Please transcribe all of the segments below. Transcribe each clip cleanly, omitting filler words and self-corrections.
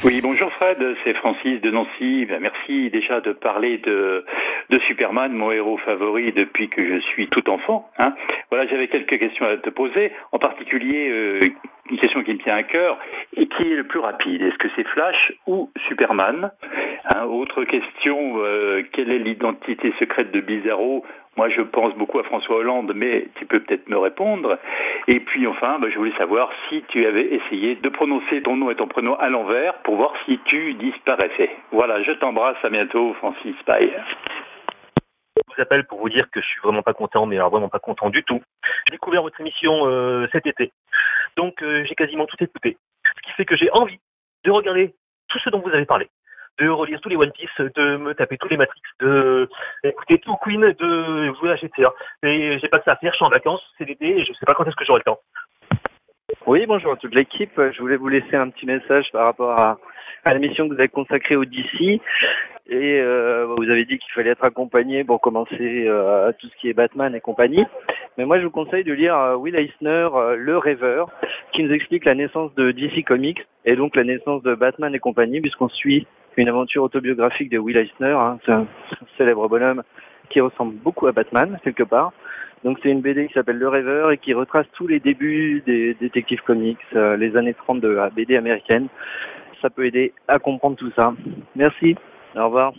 Oui, bonjour Fred, c'est Francis de Nancy. Merci déjà de parler de Superman, mon héros favori depuis que je suis tout enfant. Voilà, j'avais quelques questions à te poser, en particulier une question qui me tient à cœur. Et qui est le plus rapide? Est-ce que c'est Flash ou Superman? Autre question, quelle est l'identité secrète de Bizarro? Moi, je pense beaucoup à François Hollande, mais tu peux peut-être me répondre. Et puis enfin, je voulais savoir si tu avais essayé de prononcer ton nom et ton prénom à l'envers pour voir si tu disparaissais. Voilà, je t'embrasse, à bientôt, Francis. Bye. Je vous appelle pour vous dire que je suis vraiment pas content, mais alors vraiment pas content du tout. J'ai découvert votre émission cet été, donc j'ai quasiment tout écouté. Ce qui fait que j'ai envie de regarder tout ce dont vous avez parlé, de relire tous les One Piece, de me taper tous les Matrix, de écouter tout Queen, de jouer à GTA. Et j'ai pas que ça à faire, je suis en vacances, c'est l'été, et je sais pas quand est-ce que j'aurai le temps. Oui, bonjour à toute l'équipe. Je voulais vous laisser un petit message par rapport à l'émission que vous avez consacrée au DC. Et vous avez dit qu'il fallait être accompagné pour commencer à tout ce qui est Batman et compagnie. Mais moi, je vous conseille de lire Will Eisner, Le Rêveur, qui nous explique la naissance de DC Comics et donc la naissance de Batman et compagnie, puisqu'on suit une aventure autobiographique de Will Eisner. C'est un célèbre bonhomme qui ressemble beaucoup à Batman, quelque part. Donc c'est une BD qui s'appelle Le Rêveur et qui retrace tous les débuts des Detective Comics, les années 30 de la BD américaine. Ça peut aider à comprendre tout ça. Merci. Au revoir.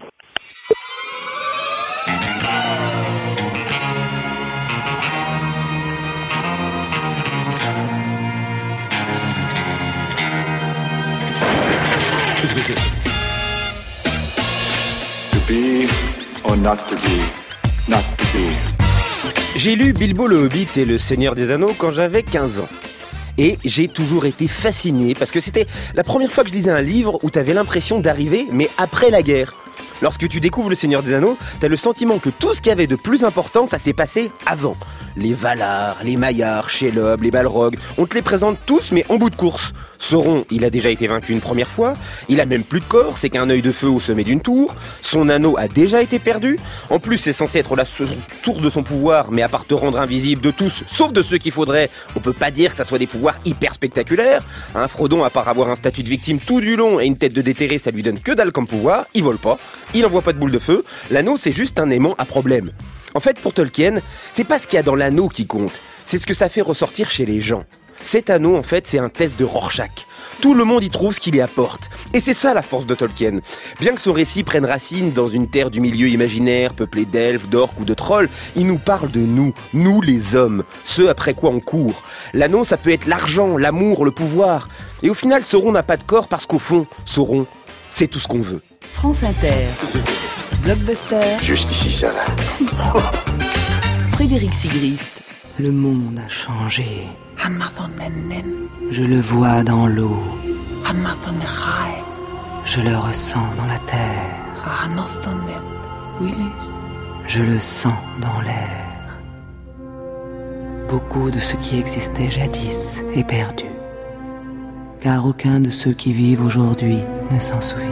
To be or not to be, not to be. J'ai lu Bilbo le Hobbit et le Seigneur des Anneaux quand j'avais 15 ans. Et j'ai toujours été fasciné parce que c'était la première fois que je lisais un livre où t'avais l'impression d'arriver, mais après la guerre. Lorsque tu découvres le Seigneur des Anneaux, t'as le sentiment que tout ce qu'il y avait de plus important, ça s'est passé avant. Les Valar, les Maillards, Shelob, les Balrogs, on te les présente tous, mais en bout de course. Sauron, il a déjà été vaincu une première fois, il a même plus de corps, c'est qu'un œil de feu au sommet d'une tour, son anneau a déjà été perdu, en plus c'est censé être la source de son pouvoir, mais à part te rendre invisible de tous, sauf de ceux qu'il faudrait, on peut pas dire que ça soit des pouvoirs hyper spectaculaires. Frodon, à part avoir un statut de victime tout du long et une tête de déterré, ça lui donne que dalle comme pouvoir, il vole pas, il envoie pas de boule de feu, l'anneau c'est juste un aimant à problème. En fait, pour Tolkien, c'est pas ce qu'il y a dans l'anneau qui compte, c'est ce que ça fait ressortir chez les gens. Cet anneau, en fait, c'est un test de Rorschach. Tout le monde y trouve ce qu'il y apporte. Et c'est ça la force de Tolkien. Bien que son récit prenne racine dans une terre du milieu imaginaire, peuplée d'elfes, d'orques ou de trolls, il nous parle de nous les hommes, ceux après quoi on court. L'anneau, ça peut être l'argent, l'amour, le pouvoir. Et au final, Sauron n'a pas de corps parce qu'au fond, Sauron, c'est tout ce qu'on veut. France Inter, Blockbuster, Juste ici, ça va. Frédéric Sigrist. Le monde a changé. Je le vois dans l'eau. Je le ressens dans la terre. Je le sens dans l'air. Beaucoup de ce qui existait jadis est perdu, car aucun de ceux qui vivent aujourd'hui ne s'en souvient.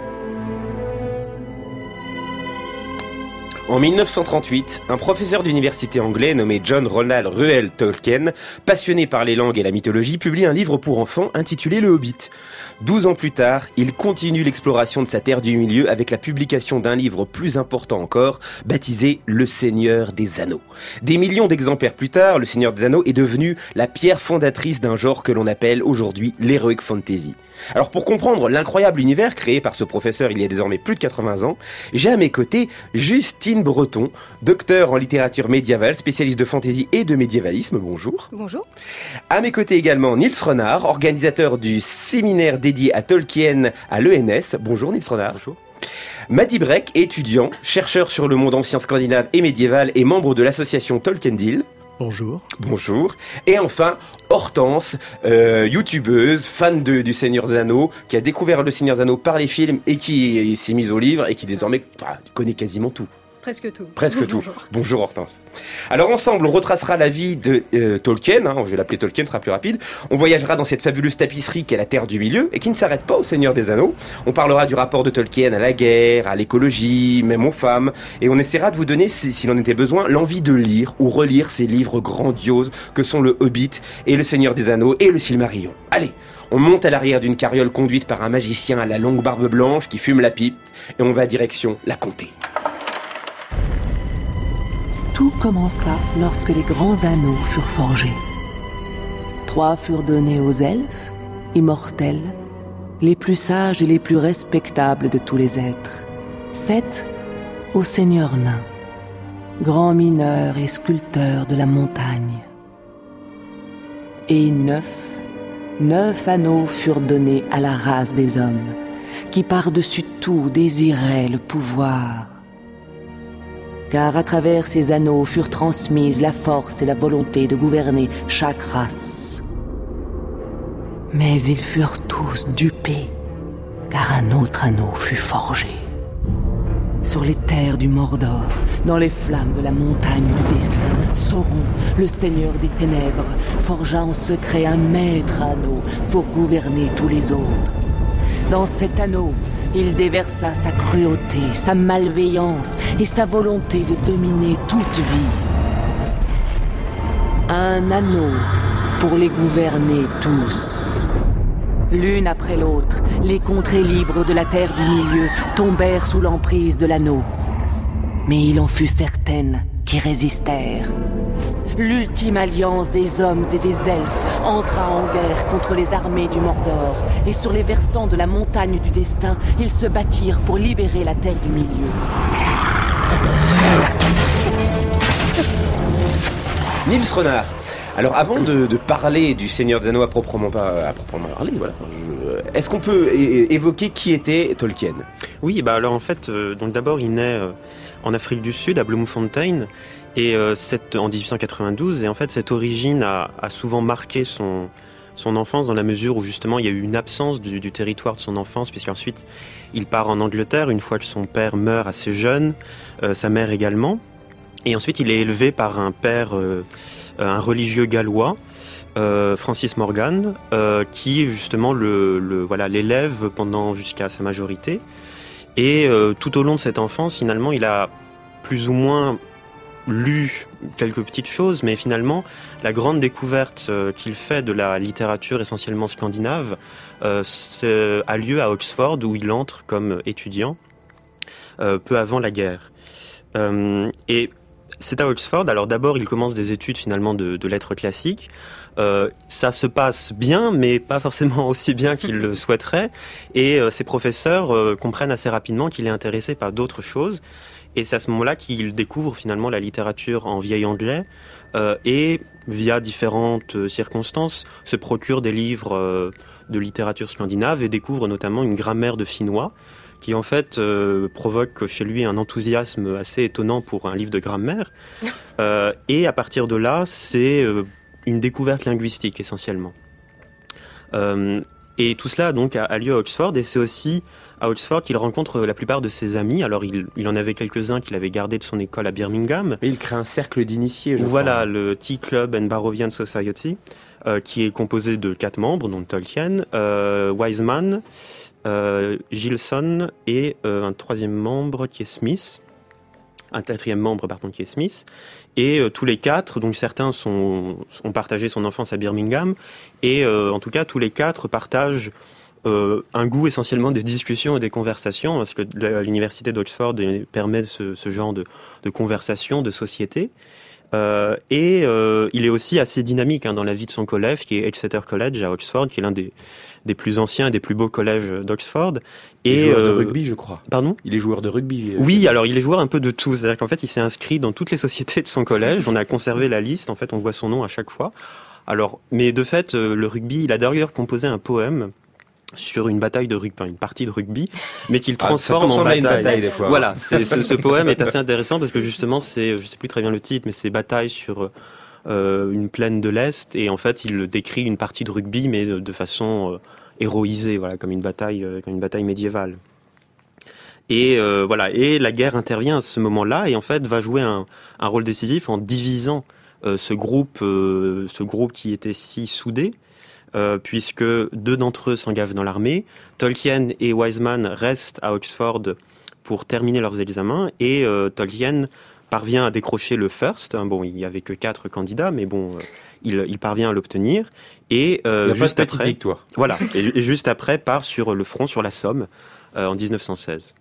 En 1938, un professeur d'université anglais nommé John Ronald Reuel Tolkien, passionné par les langues et la mythologie, publie un livre pour enfants intitulé Le Hobbit. 12 ans plus tard, il continue l'exploration de sa terre du milieu avec la publication d'un livre plus important encore, baptisé Le Seigneur des Anneaux. Des millions d'exemplaires plus tard, Le Seigneur des Anneaux est devenu la pierre fondatrice d'un genre que l'on appelle aujourd'hui l'heroic fantasy. Alors pour comprendre l'incroyable univers créé par ce professeur il y a désormais plus de 80 ans, j'ai à mes côtés Justine Breton, docteur en littérature médiévale, spécialiste de fantasy et de médiévalisme. Bonjour. Bonjour. À mes côtés également Nils Renard, organisateur du séminaire dédié à Tolkien à l'ENS. Bonjour Nils Renard. Bonjour. Madi Breck, étudiant, chercheur sur le monde ancien scandinave et médiéval et membre de l'association Tolkien Deal. Bonjour. Bonjour. Et enfin, Hortense, youtubeuse, fan du Seigneur des Anneaux, qui a découvert le Seigneur des Anneaux par les films et qui s'est mise au livre et qui désormais connaît quasiment tout. Presque tout. Presque tout. Bonjour Hortense. Alors ensemble, on retracera la vie de Tolkien, je vais l'appeler Tolkien, ce sera plus rapide. On voyagera dans cette fabuleuse tapisserie qu'est la Terre du Milieu et qui ne s'arrête pas au Seigneur des Anneaux. On parlera du rapport de Tolkien à la guerre, à l'écologie, même aux femmes. Et on essaiera de vous donner, s'il en était besoin, l'envie de lire ou relire ces livres grandioses que sont le Hobbit et le Seigneur des Anneaux et le Silmarillion. Allez, on monte à l'arrière d'une carriole conduite par un magicien à la longue barbe blanche qui fume la pipe et on va direction la comté. Tout commença lorsque les grands anneaux furent forgés. 3 furent donnés aux elfes, immortels, les plus sages et les plus respectables de tous les êtres. 7 aux seigneurs nains, grands mineurs et sculpteurs de la montagne. Et 9 anneaux furent donnés à la race des hommes, qui par-dessus tout désiraient le pouvoir. Car à travers ces anneaux furent transmises la force et la volonté de gouverner chaque race. Mais ils furent tous dupés, car un autre anneau fut forgé. Sur les terres du Mordor, dans les flammes de la montagne du destin, Sauron, le seigneur des ténèbres, forgea en secret un maître anneau pour gouverner tous les autres. Dans cet anneau, il déversa sa cruauté, sa malveillance et sa volonté de dominer toute vie. Un anneau pour les gouverner tous. L'une après l'autre, les contrées libres de la Terre du Milieu tombèrent sous l'emprise de l'anneau. Mais il en fut certaines qui résistèrent. L'ultime alliance des hommes et des elfes entra en guerre contre les armées du Mordor, et sur les versants de la montagne du destin, ils se battirent pour libérer la Terre du Milieu. Nils Renard. Alors avant de parler du Seigneur des Anneaux à proprement parler, voilà, est-ce qu'on peut évoquer qui était Tolkien ? Oui, alors en fait, donc d'abord il naît en Afrique du Sud, à Bloemfontein, et en 1892, et en fait cette origine a souvent marqué son enfance dans la mesure où justement il y a eu une absence du territoire de son enfance, puisqu'ensuite il part en Angleterre une fois que son père meurt assez jeune, sa mère également, et ensuite il est élevé par un père, un religieux gallois, Francis Morgan, qui justement l'élève jusqu'à sa majorité, et tout au long de cette enfance finalement il a plus ou moins lu quelques petites choses, mais finalement la grande découverte qu'il fait de la littérature essentiellement scandinave a lieu à Oxford, où il entre comme étudiant peu avant la guerre. Et c'est à Oxford, alors d'abord il commence des études finalement de lettres classiques. Ça se passe bien, mais pas forcément aussi bien qu'il le souhaiterait, et ses professeurs comprennent assez rapidement qu'il est intéressé par d'autres choses. Et c'est à ce moment-là qu'il découvre finalement la littérature en vieil anglais et, via différentes circonstances, se procure des livres de littérature scandinave et découvre notamment une grammaire de finnois qui en fait provoque chez lui un enthousiasme assez étonnant pour un livre de grammaire. Et à partir de là, c'est une découverte linguistique essentiellement. Et tout cela donc a lieu à Oxford, et c'est aussi à Oxford qu'il rencontre la plupart de ses amis. Alors il en avait quelques-uns qu'il avait gardés de son école à Birmingham. Et il crée un cercle d'initiés, je crois. Voilà, le Tea Club and Barrovian Society, qui est composé de 4 membres, dont Tolkien, Wiseman, Gilson et un 4e membre qui est Smith. Et tous les 4, donc certains ont partagé son enfance à Birmingham, et en tout cas tous les 4 partagent un goût essentiellement des discussions et des conversations, parce que l'université d'Oxford permet ce genre de conversation, de société. Et il est aussi assez dynamique dans la vie de son collège, qui est Exeter College à Oxford, qui est l'un des plus anciens et des plus beaux collèges d'Oxford. Il est joueur de rugby, je crois. Pardon ? Il est joueur de rugby. Oui, alors il est joueur un peu de tout. C'est-à-dire qu'en fait, il s'est inscrit dans toutes les sociétés de son collège. On a conservé la liste. En fait, on voit son nom à chaque fois. Alors, mais de fait, le rugby, il a d'ailleurs composé un poème sur une bataille de rugby, une partie de rugby, mais qu'il transforme en bataille. Une bataille des fois. Voilà, ce poème est assez intéressant parce que justement, je sais plus très bien le titre, mais c'est bataille sur une plaine de l'Est, et en fait, il décrit une partie de rugby, mais de façon héroïsée, voilà, comme une bataille médiévale. Et voilà, et la guerre intervient à ce moment-là et en fait va jouer un rôle décisif en divisant ce groupe qui était si soudé, puisque 2 d'entre eux s'engagent dans l'armée. Tolkien et Wiseman restent à Oxford pour terminer leurs examens et Tolkien parvient à décrocher le first. Bon, il n'y avait que 4 candidats, mais bon, il parvient à l'obtenir. Et juste après, victoire. Voilà, et juste après part sur le front, sur la Somme, en 1916.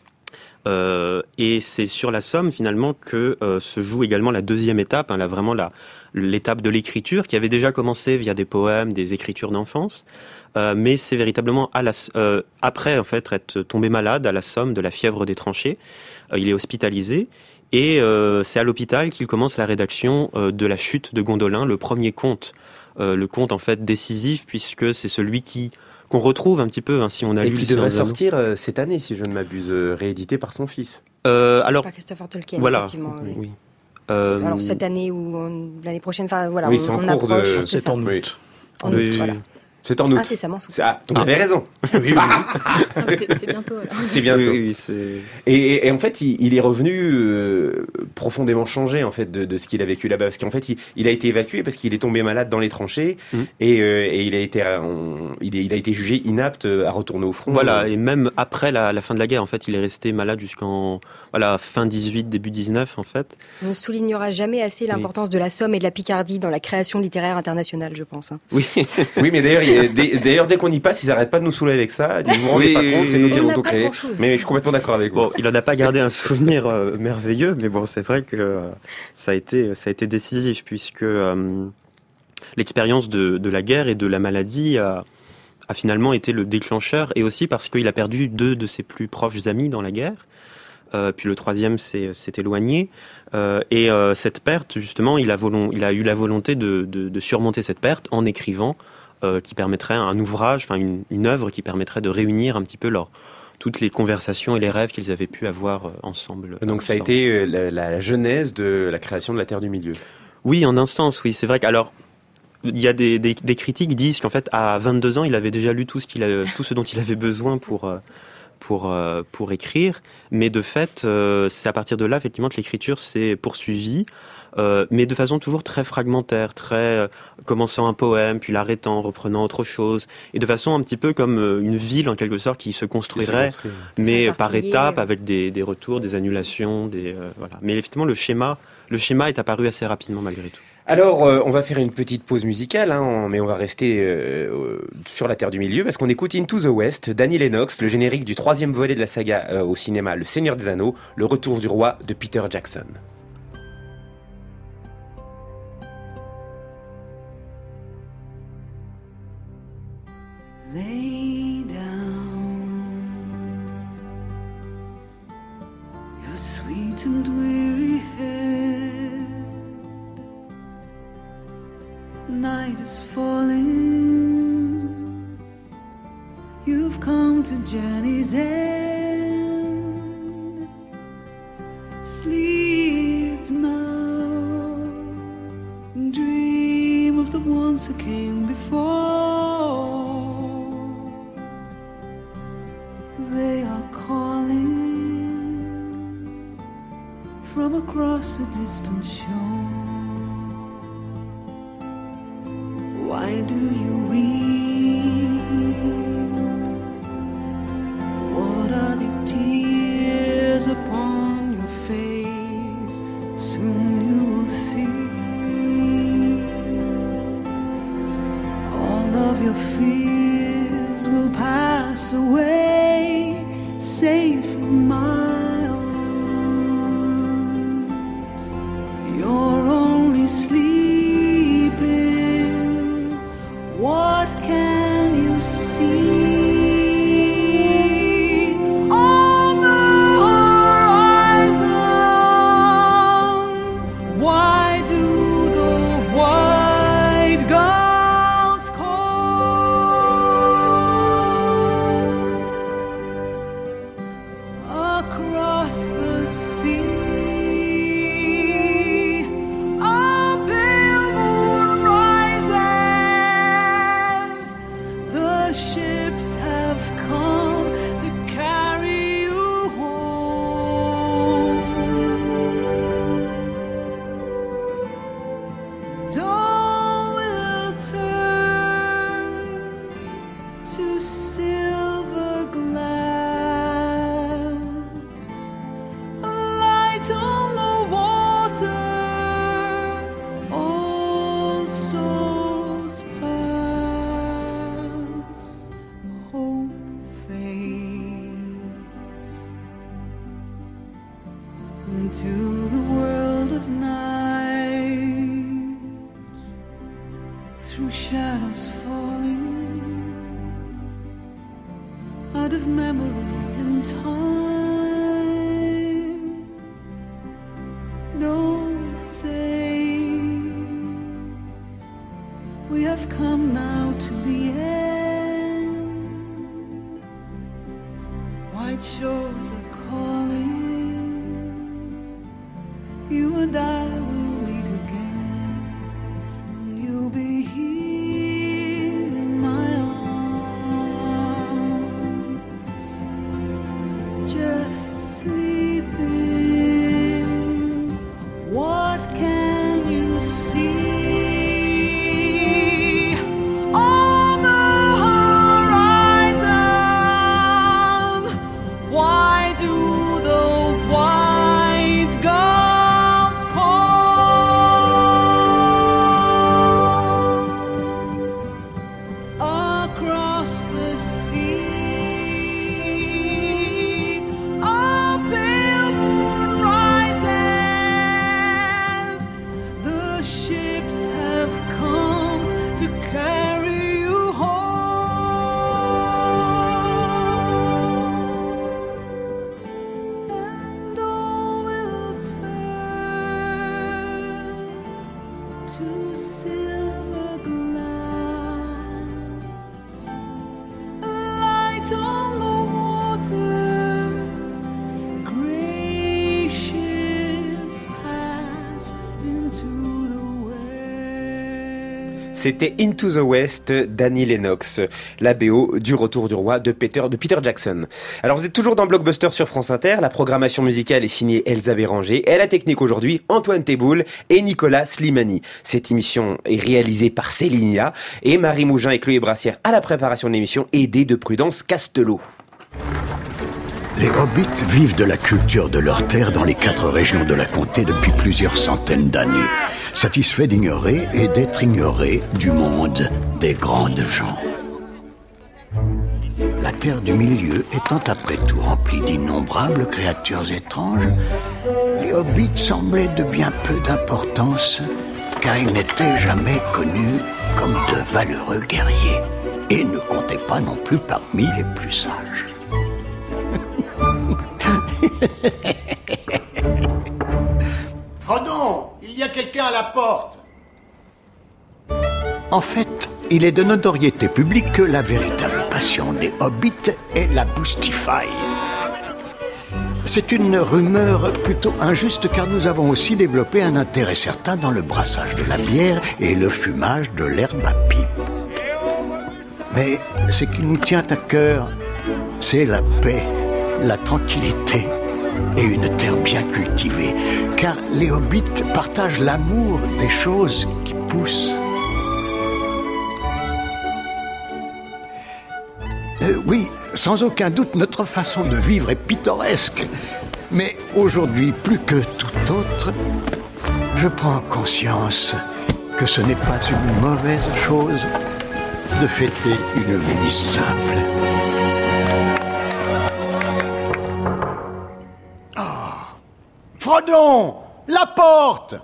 Et c'est sur la Somme finalement que se joue également la deuxième étape, vraiment l'étape de l'écriture qui avait déjà commencé via des poèmes, des écritures d'enfance, mais c'est véritablement après en fait être tombé malade à la Somme de la fièvre des tranchées. Il est hospitalisé et c'est à l'hôpital qu'il commence la rédaction de La Chute de Gondolin, le premier conte, le conte en fait décisif puisque c'est celui qu'on retrouve un petit peu, si on a lu... Et qui devrait sortir cette année, si je ne m'abuse, réédité par son fils. Alors, par Christopher Tolkien, voilà, effectivement. Oui. Alors cette année ou l'année prochaine, voilà, oui, c'est en cours approche, de... C'est en août. En août, voilà. C'est en août. Ah, c'est ça, Mansour. Donc tu avais raison. Oui. C'est bientôt, alors. C'est bientôt. Oui, et en fait, il est revenu profondément changé en fait de ce qu'il a vécu là-bas, parce qu'en fait, il a été évacué parce qu'il est tombé malade dans les tranchées et il a été jugé inapte à retourner au front. Voilà, et même après la fin de la guerre, en fait, il est resté malade jusqu'en fin 18, début 19, en fait. On ne soulignera jamais assez l'importance de la Somme et de la Picardie dans la création littéraire internationale, je pense. Oui, oui, mais d'ailleurs, dès qu'on y passe, ils n'arrêtent pas de nous saouler avec ça. Ils vous rendez pas compte, c'est nous qui l'avons tout créé. Mais je suis complètement d'accord avec vous. Bon, il en a pas gardé un souvenir merveilleux, mais bon, c'est vrai que ça a été décisif puisque l'expérience de la guerre et de la maladie a finalement été le déclencheur, et aussi parce qu'il a perdu 2 de ses plus proches amis dans la guerre. Puis le 3e s'est éloigné. Et cette perte, justement, il a eu la volonté de surmonter cette perte en écrivant qui permettrait un ouvrage, une œuvre qui permettrait de réunir un petit peu toutes les conversations et les rêves qu'ils avaient pu avoir ensemble. Donc ça a été la genèse de la création de la Terre du Milieu. Oui, en un sens, oui. C'est vrai qu'alors, il y a des critiques qui disent qu'en fait, à 22 ans, il avait déjà lu tout ce dont il avait besoin pour écrire, mais de fait, c'est à partir de là, effectivement, que l'écriture s'est poursuivie, mais de façon toujours très fragmentaire, commençant un poème, puis l'arrêtant, reprenant autre chose, et de façon un petit peu comme une ville, en quelque sorte, qui se construirait, mais par étapes, avec des retours, des annulations, voilà. Mais effectivement, le schéma est apparu assez rapidement, malgré tout. Alors, on va faire une petite pause musicale, mais on va rester sur la Terre du Milieu, parce qu'on écoute Into the West, d'Annie Lennox, le générique du 3e volet de la saga au cinéma Le Seigneur des Anneaux, le retour du roi de Peter Jackson. Lay down your sweet and weary head. Night is falling. You've come to journey's end. Sleep now. Dream of the ones who came before. They are calling from across a distant shore. Why do you weep? What are these tears upon your face? Soon you will see all of your fears will pass away, safe in my arms. You're only sleeping. What can you see? On the horizon, why do the white gulls call? Across the sea, a pale moon rises. The ships to silver glass, a light on the water, all souls pass, hope fades into the world of night, through shadows falling out of memory and time. Don't say we have come now to the end. White shores are calling. You and I will meet again, and you'll be here in my arms, just sleeping. What can you see on the horizon? Why do the white gulls call across the sea? A pale moon rises. The ships have come to carry you home, and all will turn to silver glass, a light on the water, gray ships pass into the west. C'était Into the West d'Annie Lennox, la BO du Retour du Roi de Peter Jackson. Alors vous êtes toujours dans Blockbuster sur France Inter, la programmation musicale est signée Elsa Béranger, et à la technique aujourd'hui Antoine Teboul et Nicolas Slimani. Cette émission est réalisée par Célinia et Marie Mougin et Chloé Brassière à la préparation de l'émission, aidée de Prudence Castelot. Les hobbits vivent de la culture de leur terre dans les 4 régions de la comté depuis plusieurs centaines d'années, satisfaits d'ignorer et d'être ignorés du monde des grandes gens. La terre du milieu étant après tout remplie d'innombrables créatures étranges, les hobbits semblaient de bien peu d'importance, car ils n'étaient jamais connus comme de valeureux guerriers, et ne comptaient pas non plus parmi les plus sages. Frodon, il y a quelqu'un à la porte. En fait, il est de notoriété publique que la véritable passion des hobbits est la boostify. C'est une rumeur plutôt injuste car nous avons aussi développé un intérêt certain dans le brassage de la bière et le fumage de l'herbe à pipe. Mais ce qui nous tient à cœur, c'est la paix, la tranquillité et une terre bien cultivée, car les hobbits partagent l'amour des choses qui poussent. Oui, sans aucun doute, notre façon de vivre est pittoresque, mais aujourd'hui, plus que tout autre, je prends conscience que ce n'est pas une mauvaise chose de fêter une vie simple. Frodon, la porte!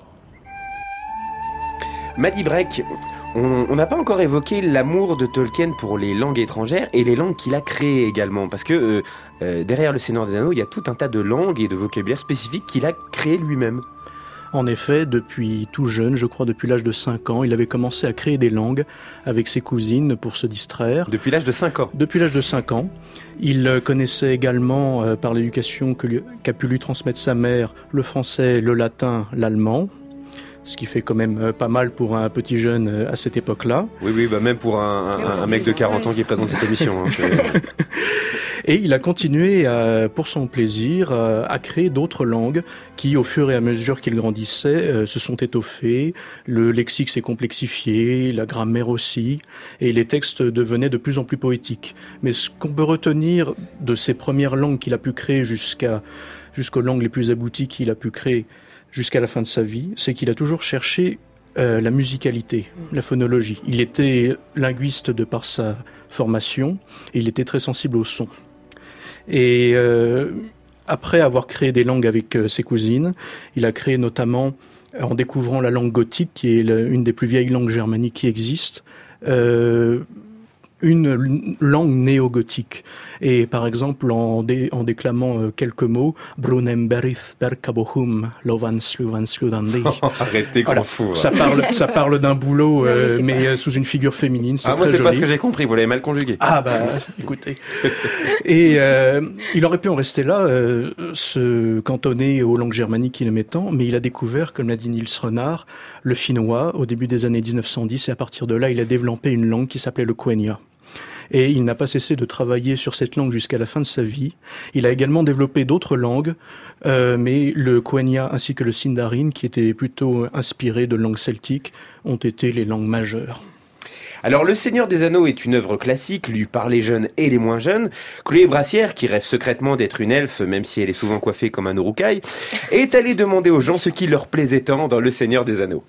Madi Break, on n'a pas encore évoqué l'amour de Tolkien pour les langues étrangères et les langues qu'il a créées également, parce que derrière le Seigneur des Anneaux, il y a tout un tas de langues et de vocabulaire spécifiques qu'il a créés lui-même. En effet, depuis tout jeune, je crois depuis l'âge de 5 ans, il avait commencé à créer des langues avec ses cousines pour se distraire. Depuis l'âge de 5 ans? Depuis l'âge de 5 ans. Il connaissait également, par l'éducation qu'a pu lui transmettre sa mère, le français, le latin, l'allemand. Ce qui fait quand même pas mal pour un petit jeune à cette époque-là. Oui, bah même pour un mec de 40 ans qui présente cette émission. Hein, Et il a continué, pour son plaisir, à créer d'autres langues qui, au fur et à mesure qu'il grandissait, se sont étoffées. Le lexique s'est complexifié, la grammaire aussi, et les textes devenaient de plus en plus poétiques. Mais ce qu'on peut retenir de ces premières langues qu'il a pu créer jusqu'aux langues les plus abouties qu'il a pu créer jusqu'à la fin de sa vie, c'est qu'il a toujours cherché la musicalité, la phonologie. Il était linguiste de par sa formation et il était très sensible au son. Et après avoir créé des langues avec ses cousines, il a créé notamment, en découvrant la langue gothique, qui est une des plus vieilles langues germaniques qui existent, une langue néo-gothique. Et par exemple, en déclamant quelques mots, Brunem berith berkabohum lovan sluvan sludandi. Arrêtez, grand fou. Ça parle d'un boulot, mais sous une figure féminine. C'est moi, très c'est joli. pas ce que j'ai compris. Vous l'avez mal conjugué. Ah bah, écoutez. Et il aurait pu en rester là, se cantonner aux langues germaniques qu'il aimait tant, mais il a découvert, comme l'a dit Niels Renard, le finnois au début des années 1910, et à partir de là, il a développé une langue qui s'appelait le quenya. Et il n'a pas cessé de travailler sur cette langue jusqu'à la fin de sa vie. Il a également développé d'autres langues, mais le quenya ainsi que le sindarin, qui étaient plutôt inspirés de langues celtiques, ont été les langues majeures. Alors, Le Seigneur des Anneaux est une œuvre classique, lue par les jeunes et les moins jeunes. Chloé Brassière, qui rêve secrètement d'être une elfe, même si elle est souvent coiffée comme un Uruk-hai, est allée demander aux gens ce qui leur plaisait tant dans Le Seigneur des Anneaux.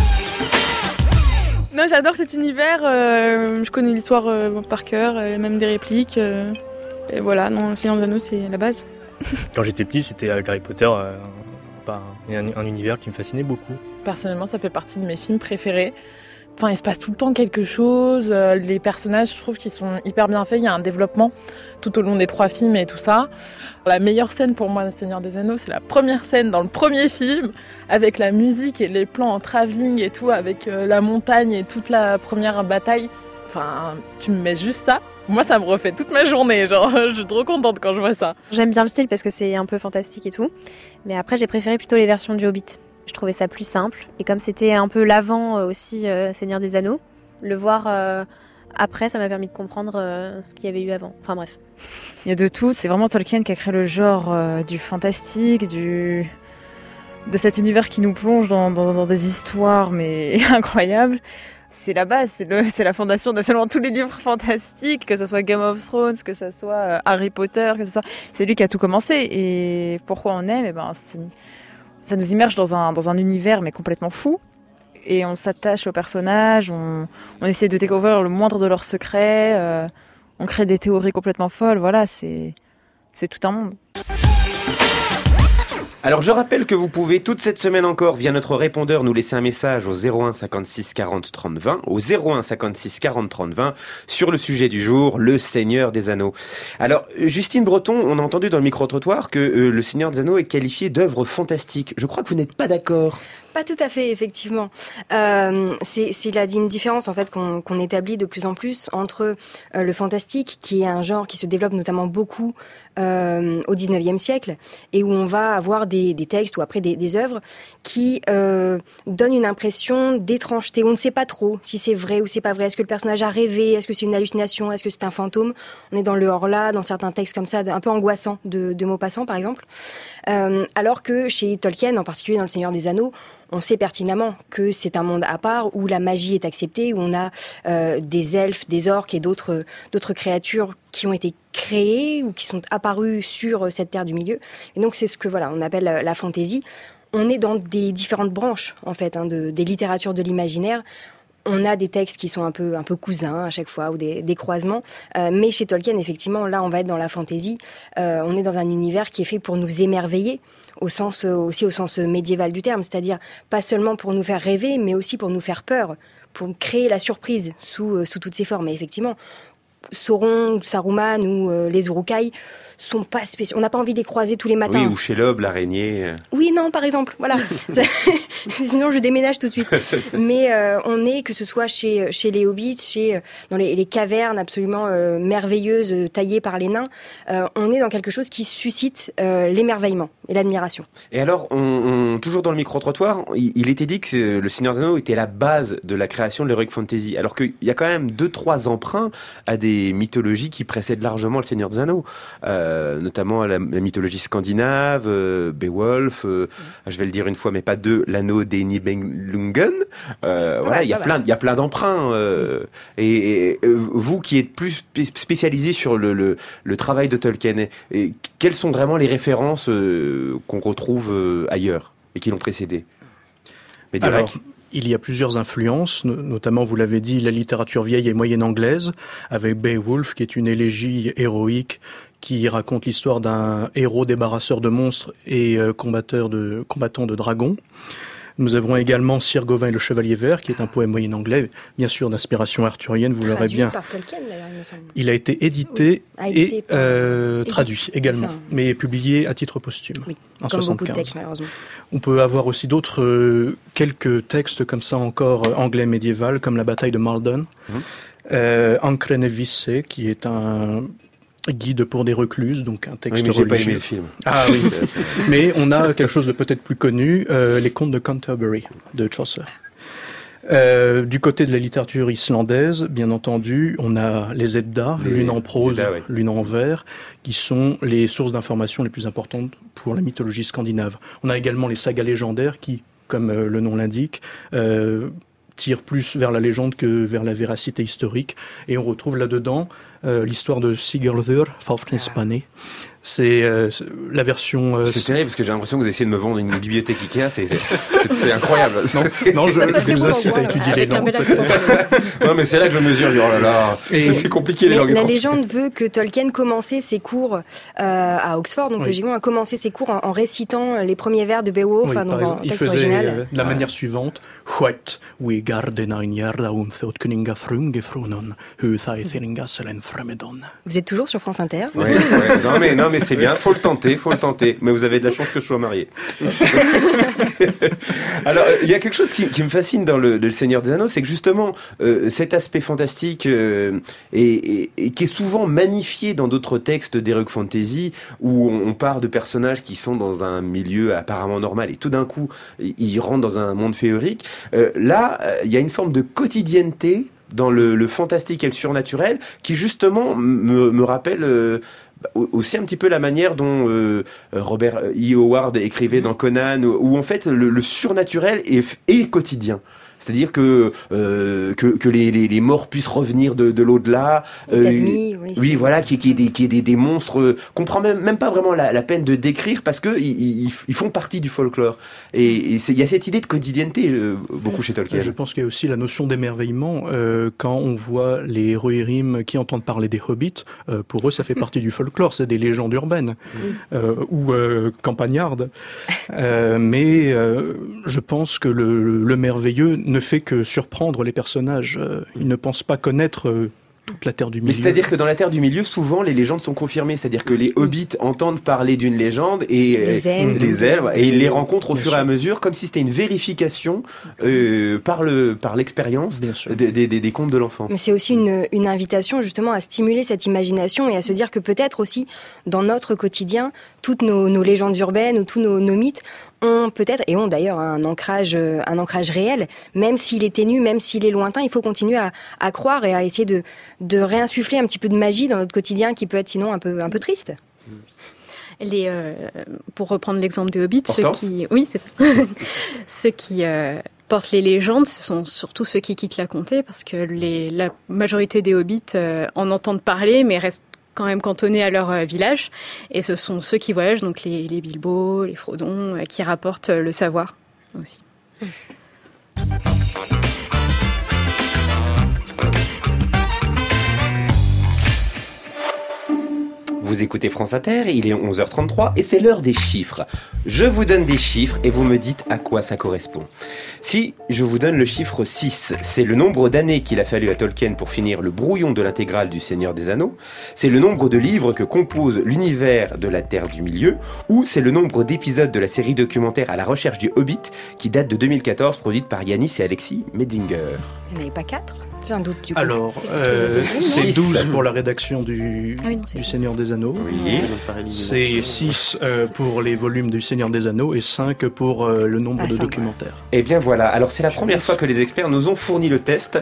Non, j'adore cet univers, je connais l'histoire par cœur, même des répliques. Et voilà, non, Le Seigneur des Anneaux, c'est la base. Quand j'étais petit, c'était avec Harry Potter, un univers qui me fascinait beaucoup. Personnellement, ça fait partie de mes films préférés. Enfin, il se passe tout le temps quelque chose. Les personnages, je trouve qu'ils sont hyper bien faits. Il y a un développement tout au long des 3 films et tout ça. La meilleure scène pour moi de Seigneur des Anneaux, c'est la première scène dans le premier film, avec la musique et les plans en travelling et tout, avec la montagne et toute la première bataille. Enfin, tu me mets juste ça. Moi, ça me refait toute ma journée. Genre, je suis trop contente quand je vois ça. J'aime bien le style parce que c'est un peu fantastique et tout. Mais après, j'ai préféré plutôt les versions du Hobbit. Je trouvais ça plus simple. Et comme c'était un peu l'avant aussi Seigneur des Anneaux, le voir après, ça m'a permis de comprendre ce qu'il y avait eu avant. Enfin bref. Il y a de tout. C'est vraiment Tolkien qui a créé le genre du fantastique, de cet univers qui nous plonge dans des histoires mais incroyables. C'est la base, c'est la fondation de seulement tous les livres fantastiques, que ce soit Game of Thrones, que ce soit Harry Potter, c'est lui qui a tout commencé. Et pourquoi on aime, ça nous immerge dans un univers mais complètement fou. Et on s'attache aux personnages, on essaie de découvrir le moindre de leurs secrets, on crée des théories complètement folles, voilà, c'est tout un monde. Alors je rappelle que vous pouvez toute cette semaine encore via notre répondeur nous laisser un message au 01 56 40 30 20, au 01 56 40 30 20 sur le sujet du jour, le Seigneur des Anneaux. Alors Justine Breton, on a entendu dans le micro-trottoir que le Seigneur des Anneaux est qualifié d'œuvre fantastique. Je crois que vous n'êtes pas d'accord. Pas tout à fait, effectivement. C'est là une différence en fait qu'on établit de plus en plus entre le fantastique, qui est un genre qui se développe notamment beaucoup au 19e siècle, et où on va avoir des textes ou après des œuvres qui donnent une impression d'étrangeté. On ne sait pas trop si c'est vrai ou c'est pas vrai. Est-ce que le personnage a rêvé? Est-ce que c'est une hallucination? Est-ce que c'est un fantôme? On est dans le hors-là, dans certains textes comme ça, un peu angoissants de Maupassant, par exemple. Alors que chez Tolkien, en particulier dans Le Seigneur des Anneaux, on sait pertinemment que c'est un monde à part où la magie est acceptée, où on a des elfes, des orques et d'autres créatures qui ont été créées ou qui sont apparues sur cette terre du milieu. Et donc c'est ce que on appelle la fantaisie. On est dans des différentes branches en fait des littératures de l'imaginaire. On a des textes qui sont un peu cousins à chaque fois, ou des croisements. Mais chez Tolkien, effectivement, là, on va être dans la fantaisie. On est dans un univers qui est fait pour nous émerveiller, au sens médiéval du terme. C'est-à-dire, pas seulement pour nous faire rêver, mais aussi pour nous faire peur, pour créer la surprise sous toutes ses formes. Et effectivement, Sauron, Saruman ou les Uruk-hai sont pas spéciaux. On n'a pas envie de les croiser tous les matins. Oui, ou Shelob, l'araignée. Oui, non, par exemple, voilà. Sinon, je déménage tout de suite. Mais on est, que ce soit chez les hobbits, dans les cavernes absolument merveilleuses taillées par les nains, on est dans quelque chose qui suscite l'émerveillement et l'admiration. Et alors, toujours dans le micro-trottoir, il était dit que le Seigneur des Anneaux était la base de la création de l'heroic fantasy, alors qu'il y a quand même 2-3 emprunts à des des mythologies qui précèdent largement le Seigneur des Anneaux, notamment la mythologie scandinave, Beowulf, je vais le dire une fois mais pas deux, l'anneau des Nibelungen. Voilà, il y a plein d'emprunts. Et vous qui êtes plus spécialisé sur le travail de Tolkien, quelles sont vraiment les références qu'on retrouve ailleurs et qui l'ont précédé? Alors, il y a plusieurs influences, notamment, vous l'avez dit, la littérature vieille et moyenne anglaise, avec Beowulf, qui est une élégie héroïque qui raconte l'histoire d'un héros débarrasseur de monstres et combattant de dragons. Nous avons également Sir Gawain et le Chevalier Vert, qui est un poème moyen anglais, bien sûr d'inspiration arthurienne, vous l'aurez bien. Par Tolkien, d'ailleurs, il me semble. Il a été édité et traduit également, mais publié à titre posthume en 1975. Beaucoup de textes, malheureusement. On peut avoir aussi d'autres, quelques textes comme ça encore anglais médiéval, comme la bataille de Maldon, Ancrene Visse, qui est un guide pour des recluses, donc un texte religieux. J'ai pas aimé le film. Ah oui. Mais on a quelque chose de peut-être plus connu, les contes de Canterbury de Chaucer. Du côté de la littérature islandaise, bien entendu, on a les Edda, l'une en prose, l'une en vers, qui sont les sources d'information les plus importantes pour la mythologie scandinave. On a également les sagas légendaires qui, comme le nom l'indique, tirent plus vers la légende que vers la véracité historique. Et on retrouve là-dedans l'histoire de Sigurður Fafnisbane. C'est la version... c'est terrible parce que j'ai l'impression que vous essayez de me vendre une bibliothèque Ikea, c'est incroyable. Non, je vous incite à étudier les langues. Non, mais c'est là que je mesure, oh là là, c'est compliqué les langues. La légende veut que Tolkien commençait ses cours à Oxford, donc logiquement a commencé ses cours en récitant les premiers vers de Beowulf, donc en texte original. De la manière suivante, we garden ein jardaum Thotkuninga frungefronon, Huthaithiringa selen fremedon. Vous êtes toujours sur France Inter. Non mais c'est bien, faut le tenter. Mais vous avez de la chance que je sois marié. Alors, il y a quelque chose qui me fascine dans le Seigneur des Anneaux, c'est que justement, cet aspect fantastique et qui est souvent magnifié dans d'autres textes d'Heroic Fantasy, où on part de personnages qui sont dans un milieu apparemment normal, et tout d'un coup, ils rentrent dans un monde féerique. Là, il y a une forme de quotidienneté dans le fantastique et le surnaturel, qui justement me rappelle... aussi un petit peu la manière dont Robert E. Howard écrivait dans Conan, où en fait le surnaturel est quotidien. C'est-à-dire que les morts puissent revenir de l'au-delà. Oui, voilà, qu'il y ait des monstres qu'on prend même pas vraiment la peine de décrire parce que ils font partie du folklore. Et il y a cette idée de quotidienneté beaucoup chez Tolkien. Je pense qu'il y a aussi la notion d'émerveillement quand on voit les Rohirrim qui entendent parler des hobbits. Pour eux, ça fait partie du folklore, c'est des légendes urbaines ou campagnardes. Mais je pense que le merveilleux ne fait que surprendre les personnages. Ils ne pensent pas connaître toute la Terre du Milieu. Mais c'est-à-dire que dans la Terre du Milieu, souvent, les légendes sont confirmées. C'est-à-dire que les hobbits entendent parler d'une légende et des elfes, et ils les rencontrent au fur et à mesure, comme si c'était une vérification par l'expérience des contes de l'enfance. Mais c'est aussi une invitation justement à stimuler cette imagination et à se dire que peut-être aussi, dans notre quotidien, toutes nos légendes urbaines ou tous nos mythes ont peut-être, et ont d'ailleurs un ancrage réel, même s'il est ténu, même s'il est lointain, il faut continuer à croire et à essayer de réinsuffler un petit peu de magie dans notre quotidien qui peut être sinon un peu triste. Pour reprendre l'exemple des hobbits, ceux qui portent les légendes, ce sont surtout ceux qui quittent la comté, parce que la majorité des hobbits en entendent parler, mais restent quand même cantonnés à leur village, et ce sont ceux qui voyagent, donc les Bilbo, les Frodon, qui rapportent le savoir aussi. Vous écoutez France Inter, il est 11h33 et c'est l'heure des chiffres. Je vous donne des chiffres et vous me dites à quoi ça correspond. Si je vous donne le chiffre 6, c'est le nombre d'années qu'il a fallu à Tolkien pour finir le brouillon de l'intégrale du Seigneur des Anneaux, c'est le nombre de livres que compose l'univers de la Terre du Milieu, ou c'est le nombre d'épisodes de la série documentaire À la recherche du Hobbit qui date de 2014, produite par Yanis et Alexis Medinger. Il n'y en avait pas 4 ? J'ai un doute du coup. Alors, c'est c'est 12 pour la rédaction du Seigneur des Anneaux. Oui. C'est 6 pour les volumes du Seigneur des Anneaux et 5 pour le nombre de documentaires. Eh bien voilà, alors c'est la première fois que les experts nous ont fourni le test.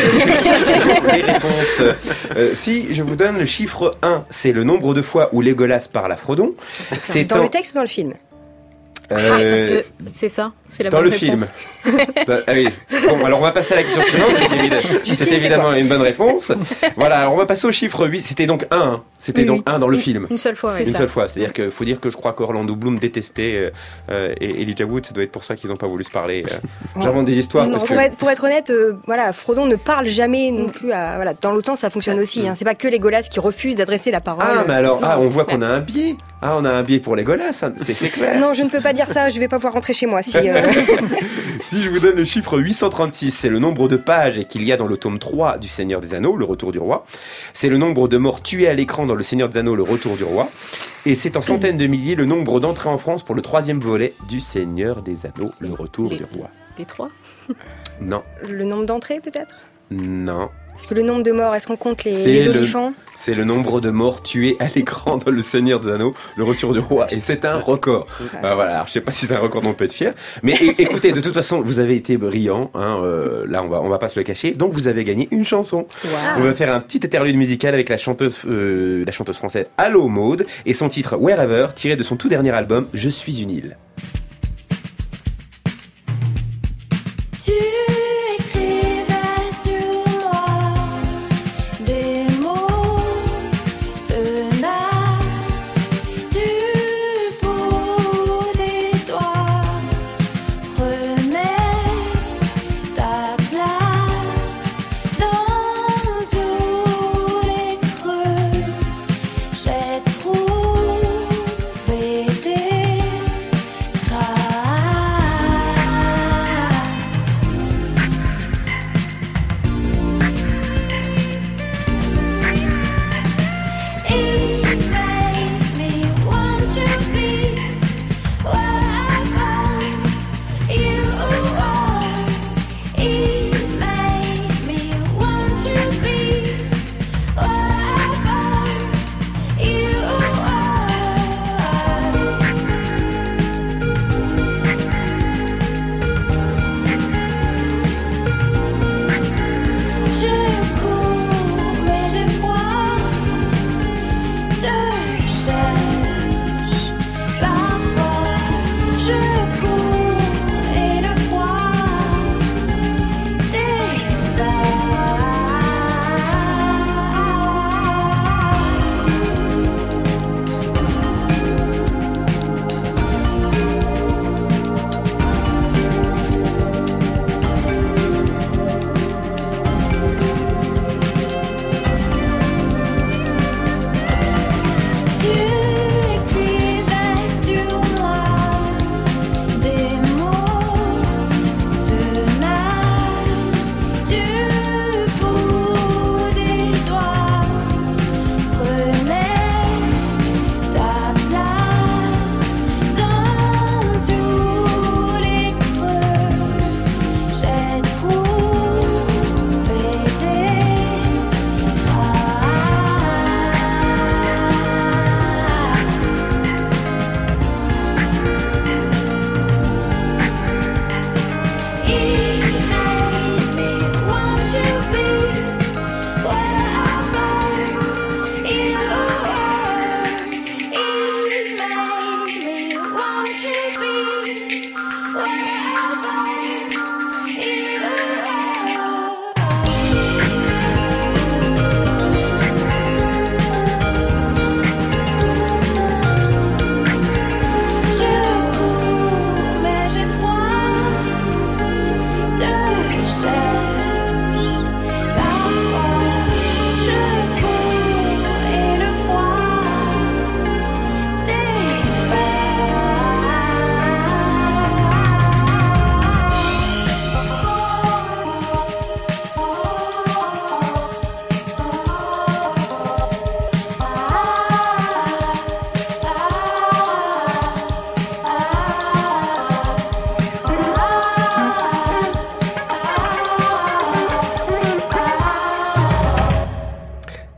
Les réponses. Si je vous donne le chiffre 1, c'est le nombre de fois où Legolas parle à Frodon. C'est dans le texte ou dans le film? Parce que c'est ça, c'est la dans bonne le réponse. film. Ah oui. Bon, alors on va passer à la question suivante. C'est évidemment une bonne réponse. Voilà, alors on va passer au chiffre 8. C'était donc 1. Hein. C'était donc 1 dans le film. Une seule fois, oui. Une seule fois. C'est-à-dire qu'il faut dire que je crois qu'Orlando Bloom détestait Elijah Wood. Ça doit être pour ça qu'ils n'ont pas voulu se parler. J'invente des histoires. Non, pour être honnête, voilà, Frodon ne parle jamais non plus à. Voilà, dans l'autre sens, ça fonctionne aussi. Hein. C'est pas que Legolas qui refuse d'adresser la parole. Ah, mais alors, on voit qu'on a un biais. Ah, on a un biais pour Legolas, hein. C'est clair. Non, je ne peux pas dire ça. Je vais pas pouvoir rentrer chez moi. Si je vous donne le chiffre 836, c'est le nombre de pages qu'il y a dans le tome 3 du Seigneur des Anneaux, le Retour du Roi. C'est le nombre de morts tués à l'écran dans le Seigneur des Anneaux, le Retour du Roi. Et c'est en centaines de milliers le nombre d'entrées en France pour le 3e volet du Seigneur des Anneaux, le Retour du Roi. Les 3 Non. Le nombre d'entrées, peut-être? Non. Est-ce que le nombre de morts, est-ce qu'on compte les olifants? C'est le nombre de morts tués à l'écran dans le Seigneur des Anneaux, le Retour du Roi, et c'est un record. Voilà, alors je sais pas si c'est un record dont on peut être fier, mais écoutez, de toute façon, vous avez été brillants, hein, là on va pas se le cacher, donc vous avez gagné une chanson. Wow. On va faire un petit interlude musical avec la chanteuse française Allo Maud et son titre Wherever, tiré de son tout dernier album Je suis une île. J'ai trouvé des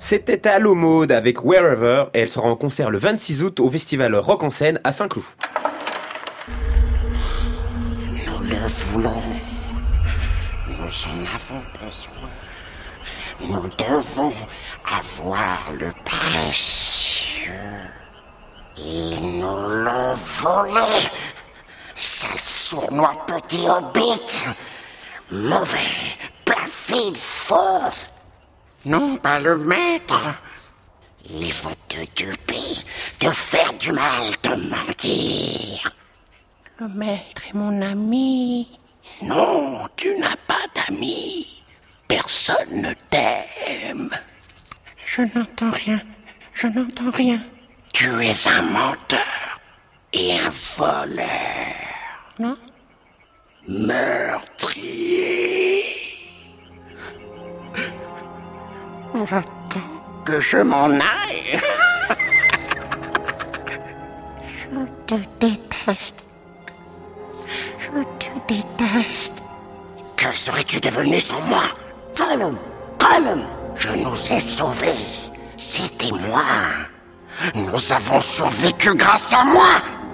C'était Allo Mode avec Wherever et elle sera en concert le 26 août au festival Rock en Seine à Saint-Cloud. Nous le voulons. Nous en avons besoin. Nous devons avoir le précieux. Ils nous l'ont volé. Sale sournois petit hobbit. Mauvais, perfide, faux. Non, pas le maître. Ils vont te duper, te faire du mal, te mentir. Le maître est mon ami. Non, tu n'as pas d'amis. Personne ne t'aime. Je n'entends rien. Je n'entends rien. Tu es un menteur et un voleur. Non? Meurtrier. Va-t'en que je m'en aille. Je te déteste. Je te déteste. Que serais-tu devenu sans moi? Gollum, Gollum, je nous ai sauvés. C'était moi. Nous avons survécu grâce à moi.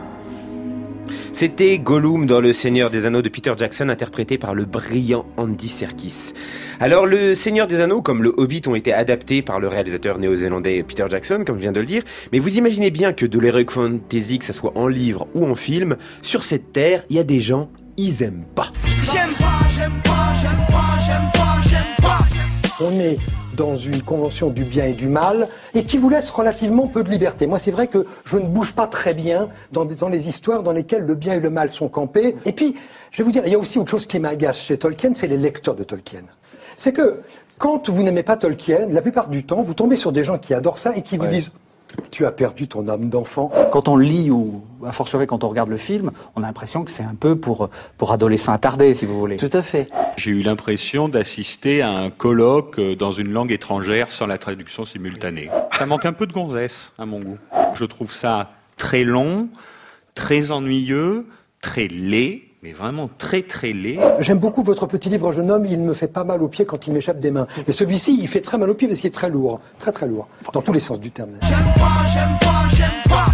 C'était Gollum dans Le Seigneur des Anneaux de Peter Jackson, interprété par le brillant Andy Serkis. Alors, Le Seigneur des Anneaux, comme Le Hobbit, ont été adaptés par le réalisateur néo-zélandais Peter Jackson, comme je viens de le dire. Mais vous imaginez bien que de l'heroic fantasy, que ça soit en livre ou en film, sur cette terre, il y a des gens, ils aiment pas. J'aime pas, j'aime pas, j'aime pas, j'aime pas, j'aime pas. On est dans une convention du bien et du mal et qui vous laisse relativement peu de liberté. Moi, c'est vrai que je ne bouge pas très bien dans les histoires dans lesquelles le bien et le mal sont campés. Et puis, je vais vous dire, il y a aussi autre chose qui m'agace chez Tolkien, c'est les lecteurs de Tolkien. C'est que quand vous n'aimez pas Tolkien, la plupart du temps, vous tombez sur des gens qui adorent ça et qui vous disent « Tu as perdu ton âme d'enfant ». Quand on lit, ou a fortiori quand on regarde le film, on a l'impression que c'est un peu pour adolescents attardés, si vous voulez. Tout à fait. J'ai eu l'impression d'assister à un colloque dans une langue étrangère sans la traduction simultanée. Ça manque un peu de gonzesse, à mon goût. Je trouve ça très long, très ennuyeux, très laid, mais vraiment très très laid. J'aime beaucoup votre petit livre Jeune homme, il me fait pas mal aux pieds quand il m'échappe des mains. Et celui-ci, il fait très mal aux pieds parce qu'il est très lourd, très très lourd, dans tous les sens du terme. J'aime pas, j'aime pas, j'aime pas.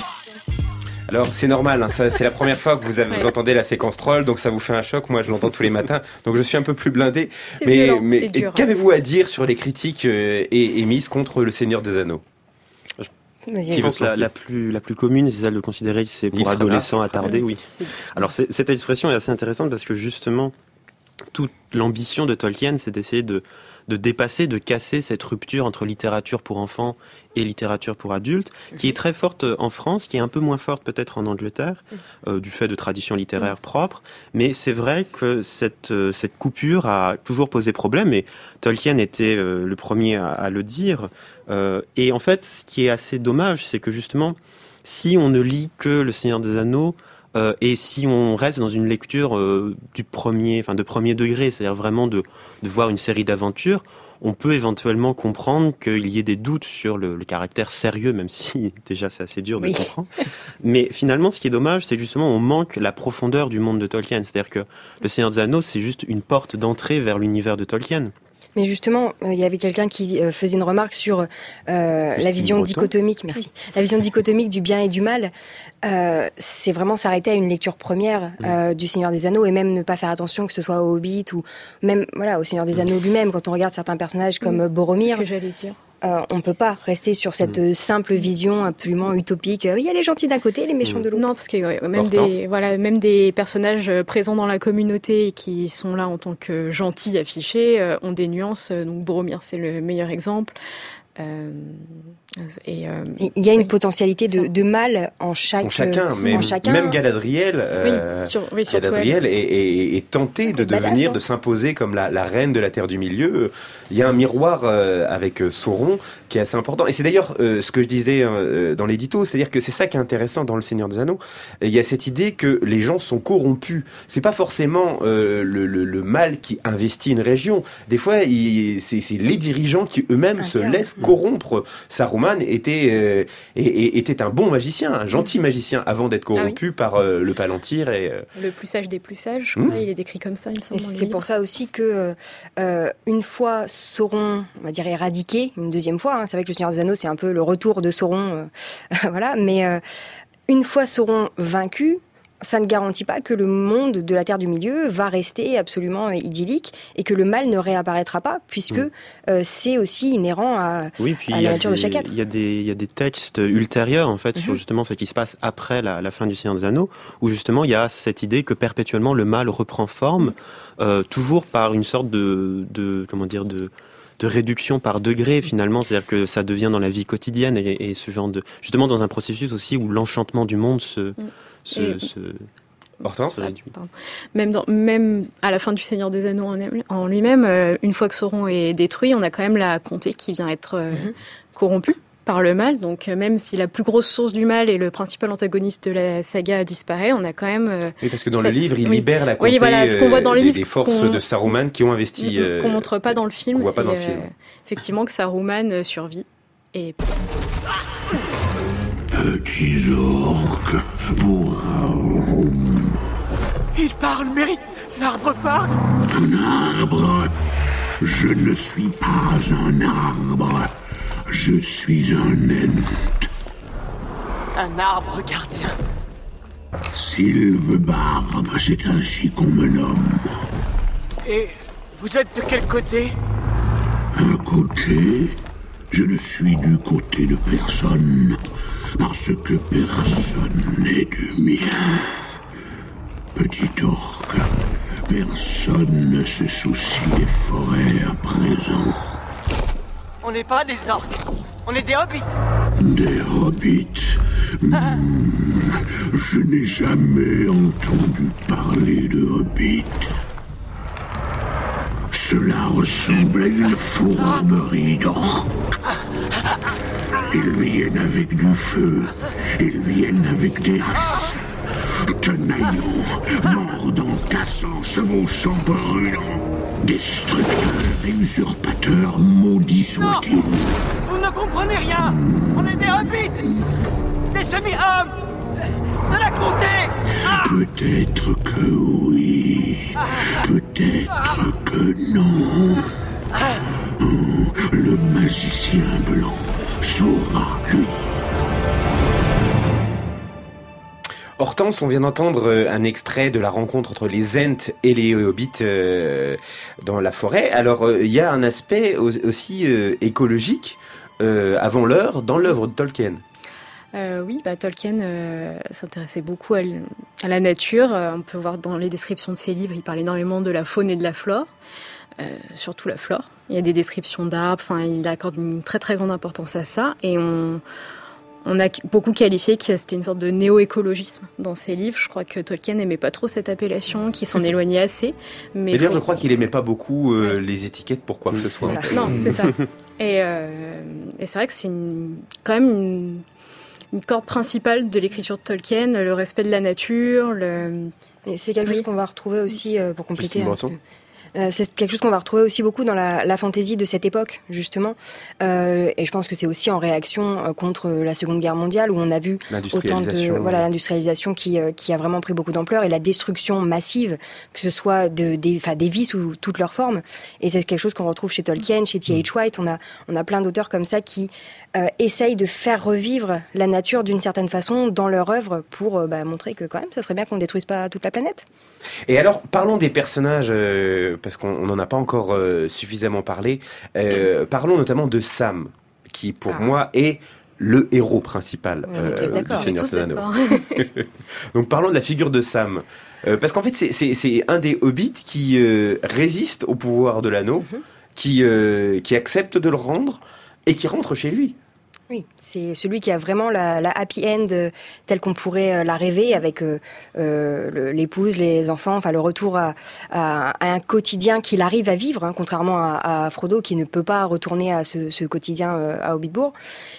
Alors c'est normal, hein, ça, c'est la première fois que vous entendez la séquence troll, donc ça vous fait un choc. Moi je l'entends tous les matins, donc je suis un peu plus blindé. Mais dur, qu'avez-vous à dire sur les critiques émises contre Le Seigneur des Anneaux? Je pense la plus commune, c'est celle de considérer que c'est pour adolescents attardés, oui. Alors cette expression est assez intéressante parce que justement, toute l'ambition de Tolkien, c'est d'essayer de dépasser, de casser cette rupture entre littérature pour enfants et littérature pour adultes, qui est très forte en France, qui est un peu moins forte peut-être en Angleterre, du fait de traditions littéraires propres. Mais c'est vrai que cette coupure a toujours posé problème, et Tolkien était le premier à le dire. Et en fait, ce qui est assez dommage, c'est que justement, si on ne lit que Le Seigneur des Anneaux, et si on reste dans une lecture de premier degré, c'est-à-dire vraiment de voir une série d'aventures, on peut éventuellement comprendre qu'il y ait des doutes sur le caractère sérieux, même si déjà c'est assez dur de comprendre. Mais finalement, ce qui est dommage, c'est justement on manque la profondeur du monde de Tolkien. C'est-à-dire que Le Seigneur des Anneaux, c'est juste une porte d'entrée vers l'univers de Tolkien. Mais justement, il y avait quelqu'un qui faisait une remarque sur la vision dichotomique, la vision dichotomique du bien et du mal. C'est vraiment s'arrêter à une lecture première du Seigneur des Anneaux et même ne pas faire attention que ce soit au Hobbit ou même au Seigneur des Anneaux lui-même. Quand on regarde certains personnages comme Boromir, C'est ce que j'allais dire. on peut pas rester sur cette simple vision absolument utopique. Il y a les gentils d'un côté et les méchants de l'autre. Non, parce qu'il y a même des personnages présents dans la communauté qui sont là en tant que gentils affichés ont des nuances. Donc Boromir, c'est le meilleur exemple. Il y a une potentialité de mal en chacun. Même Galadriel, Galadriel est tentée de devenir, de s'imposer comme la reine de la Terre du Milieu. Il y a un miroir avec Sauron qui est assez important. Et c'est d'ailleurs ce que je disais dans l'édito, c'est-à-dire que c'est ça qui est intéressant dans Le Seigneur des Anneaux. Il y a cette idée que les gens sont corrompus. C'est pas forcément le mal qui investit une région. Des fois, c'est les dirigeants qui eux-mêmes se laissent corrompre Saruman était un bon magicien, un gentil magicien, avant d'être corrompu par le Palantir. Le plus sage des plus sages, je crois, il est décrit comme ça, il me semble. Et c'est pour ça aussi que une fois Sauron, on va dire, éradiqué, une deuxième fois, c'est vrai que le Seigneur des Anneaux, c'est un peu le retour de Sauron, voilà, mais une fois Sauron vaincu, ça ne garantit pas que le monde de la Terre du Milieu va rester absolument idyllique et que le mal ne réapparaîtra pas, puisque c'est aussi inhérent à la nature de chaque être. Il y a des textes ultérieurs, en fait, sur justement ce qui se passe après la fin du Seigneur des Anneaux, où justement il y a cette idée que perpétuellement le mal reprend forme, toujours par une sorte de réduction par degré, finalement, c'est-à-dire que ça devient dans la vie quotidienne et ce genre de... Justement dans un processus aussi où l'enchantement du monde Hortense, même à la fin du Seigneur des Anneaux en lui-même, une fois que Sauron est détruit, on a quand même la comté qui vient être corrompue par le mal. Donc même si la plus grosse source du mal et le principal antagoniste de la saga disparaît, on a quand même... oui, parce que dans le livre, il libère la comté ce qu'on voit dans le livre, des forces de Saruman qui ont investi... qu'on montre pas dans le film, c'est effectivement que Saruman survit. Et... Petits orques, Il parle, Merry. L'arbre parle. Un arbre. Je ne suis pas un arbre. Je suis un ent. Un arbre gardien. Sylvebarbe, c'est ainsi qu'on me nomme. Et vous êtes de quel côté? Un côté? Je ne suis du côté de personne, parce que personne n'est du mien. Petit orque, personne ne se soucie des forêts à présent. On n'est pas des orques, on est des hobbits. Des hobbits? Je n'ai jamais entendu parler de hobbits. Cela ressemble à une fourberie d'orques. Ils viennent avec du feu, ils viennent avec des haches, tenaillant, mordant, cassant, chevauchant, brûlant, destructeurs et usurpateurs, maudits soient-ils. Vous ne comprenez rien. On est des hobbits, des semi-hommes, de la comté. Peut-être que oui, peut-être que non. Le magicien blanc saura, lui. Hortense, on vient d'entendre un extrait de la rencontre entre les Ents et les Hobbits dans la forêt. Alors, il y a un aspect aussi écologique avant l'heure dans l'œuvre de Tolkien. Oui, Tolkien s'intéressait beaucoup à la nature. On peut voir dans les descriptions de ses livres, il parle énormément de la faune et de la flore, surtout la flore. Il y a des descriptions d'arbres, il accorde une très très grande importance à ça. Et on a beaucoup qualifié que c'était une sorte de néo-écologisme dans ses livres. Je crois que Tolkien n'aimait pas trop cette appellation, qu'il s'en éloignait assez. Mais d'ailleurs, je crois qu'il n'aimait pas beaucoup les étiquettes pour quoi que ce soit. Voilà. Non, c'est ça. Et c'est vrai que c'est quand même une corde principale de l'écriture de Tolkien, le respect de la nature. Et c'est quelque chose qu'on va retrouver aussi, pour compléter... c'est quelque chose qu'on va retrouver aussi beaucoup dans la fantaisie de cette époque, justement. Et je pense que c'est aussi en réaction contre la Seconde Guerre mondiale, où on a vu autant de l'industrialisation qui a vraiment pris beaucoup d'ampleur et la destruction massive, que ce soit des vies sous toutes leurs formes. Et c'est quelque chose qu'on retrouve chez Tolkien, chez T.H. White. On a plein d'auteurs comme ça qui essayent de faire revivre la nature d'une certaine façon dans leur œuvre pour montrer que quand même, ça serait bien qu'on ne détruise pas toute la planète. Et alors, parlons des personnages, parce qu'on n'en a pas encore suffisamment parlé. Parlons notamment de Sam, qui pour moi est le héros principal du Seigneur des Anneaux. Donc parlons de la figure de Sam. Parce qu'en fait, c'est un des hobbits qui résiste au pouvoir de l'anneau, qui accepte de le rendre et qui rentre chez lui. Oui, c'est celui qui a vraiment la happy end telle qu'on pourrait la rêver, avec l'épouse, les enfants, le retour à un quotidien qu'il arrive à vivre, contrairement à Frodo qui ne peut pas retourner à ce quotidien à Hobbitbourg.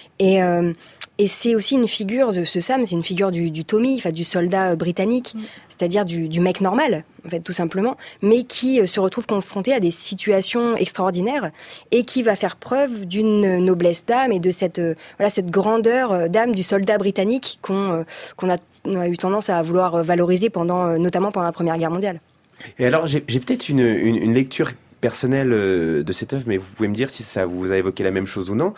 Et c'est aussi une figure de ce Sam, c'est une figure du Tommy, du soldat britannique, c'est-à-dire du mec normal, en fait, tout simplement, mais qui se retrouve confronté à des situations extraordinaires et qui va faire preuve d'une noblesse d'âme et de cette grandeur d'âme du soldat britannique qu'on a eu tendance à vouloir valoriser notamment pendant la Première Guerre mondiale. Et alors, j'ai peut-être une lecture personnelle de cette œuvre, mais vous pouvez me dire si ça vous a évoqué la même chose ou non.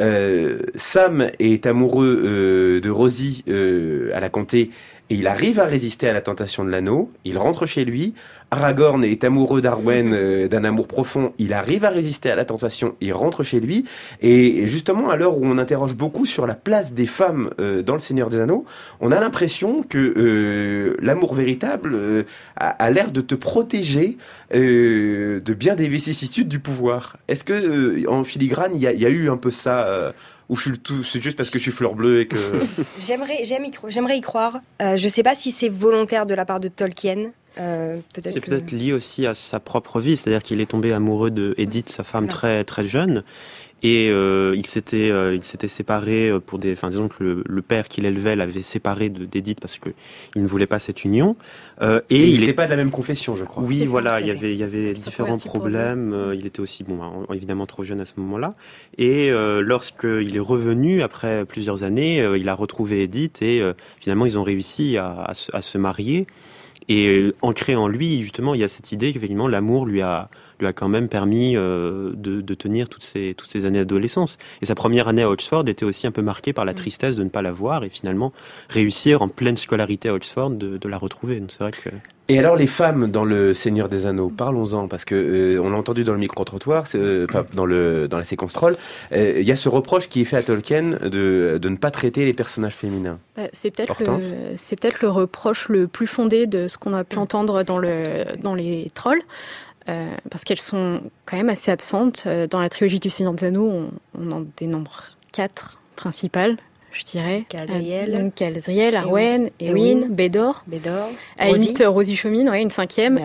Sam est amoureux de Rosie à la comté, et il arrive à résister à la tentation de l'anneau. Il rentre chez lui. Aragorn est amoureux d'Arwen d'un amour profond. Il arrive à résister à la tentation. Il rentre chez lui. Et justement, à l'heure où on interroge beaucoup sur la place des femmes dans Le Seigneur des Anneaux, on a l'impression que l'amour véritable a l'air de te protéger de bien des vicissitudes du pouvoir. Est-ce que en filigrane, il y a eu un peu ça ou c'est juste parce que je suis fleur bleue et que... J'aimerais y croire. Je sais pas si c'est volontaire de la part de Tolkien. Peut-être lié aussi à sa propre vie, c'est-à-dire qu'il est tombé amoureux de Edith, sa femme, très très jeune, et il s'était séparé pour des, enfin disons que le père qu'il élevait l'avait séparé d'Edith parce que il ne voulait pas cette union. Et il n'était pas de la même confession, je crois. Oui, voilà, il y avait différents problèmes. Il était aussi, évidemment trop jeune à ce moment-là. Et lorsqu'il est revenu après plusieurs années, il a retrouvé Edith et finalement ils ont réussi à se marier. Et ancré en lui, justement, il y a cette idée qu'effectivement l'amour lui a quand même permis de tenir toutes ces années d'adolescence. Et sa première année à Oxford était aussi un peu marquée par la tristesse de ne pas la voir et finalement réussir en pleine scolarité à Oxford de la retrouver. Donc c'est vrai que... Et alors les femmes dans Le Seigneur des Anneaux, parlons-en, parce que on l'a entendu dans le micro-trottoir, dans la séquence troll, il y a ce reproche qui est fait à Tolkien de ne pas traiter les personnages féminins. C'est peut-être le reproche le plus fondé de ce qu'on a pu entendre dans les trolls. Parce qu'elles sont quand même assez absentes. Dans la trilogie du Seigneur des Anneaux, on en dénombre 4 principales, je dirais. Galadriel, Arwen, Éowyn, Bédor. À la limite, Rosie Chaumine, une 5e.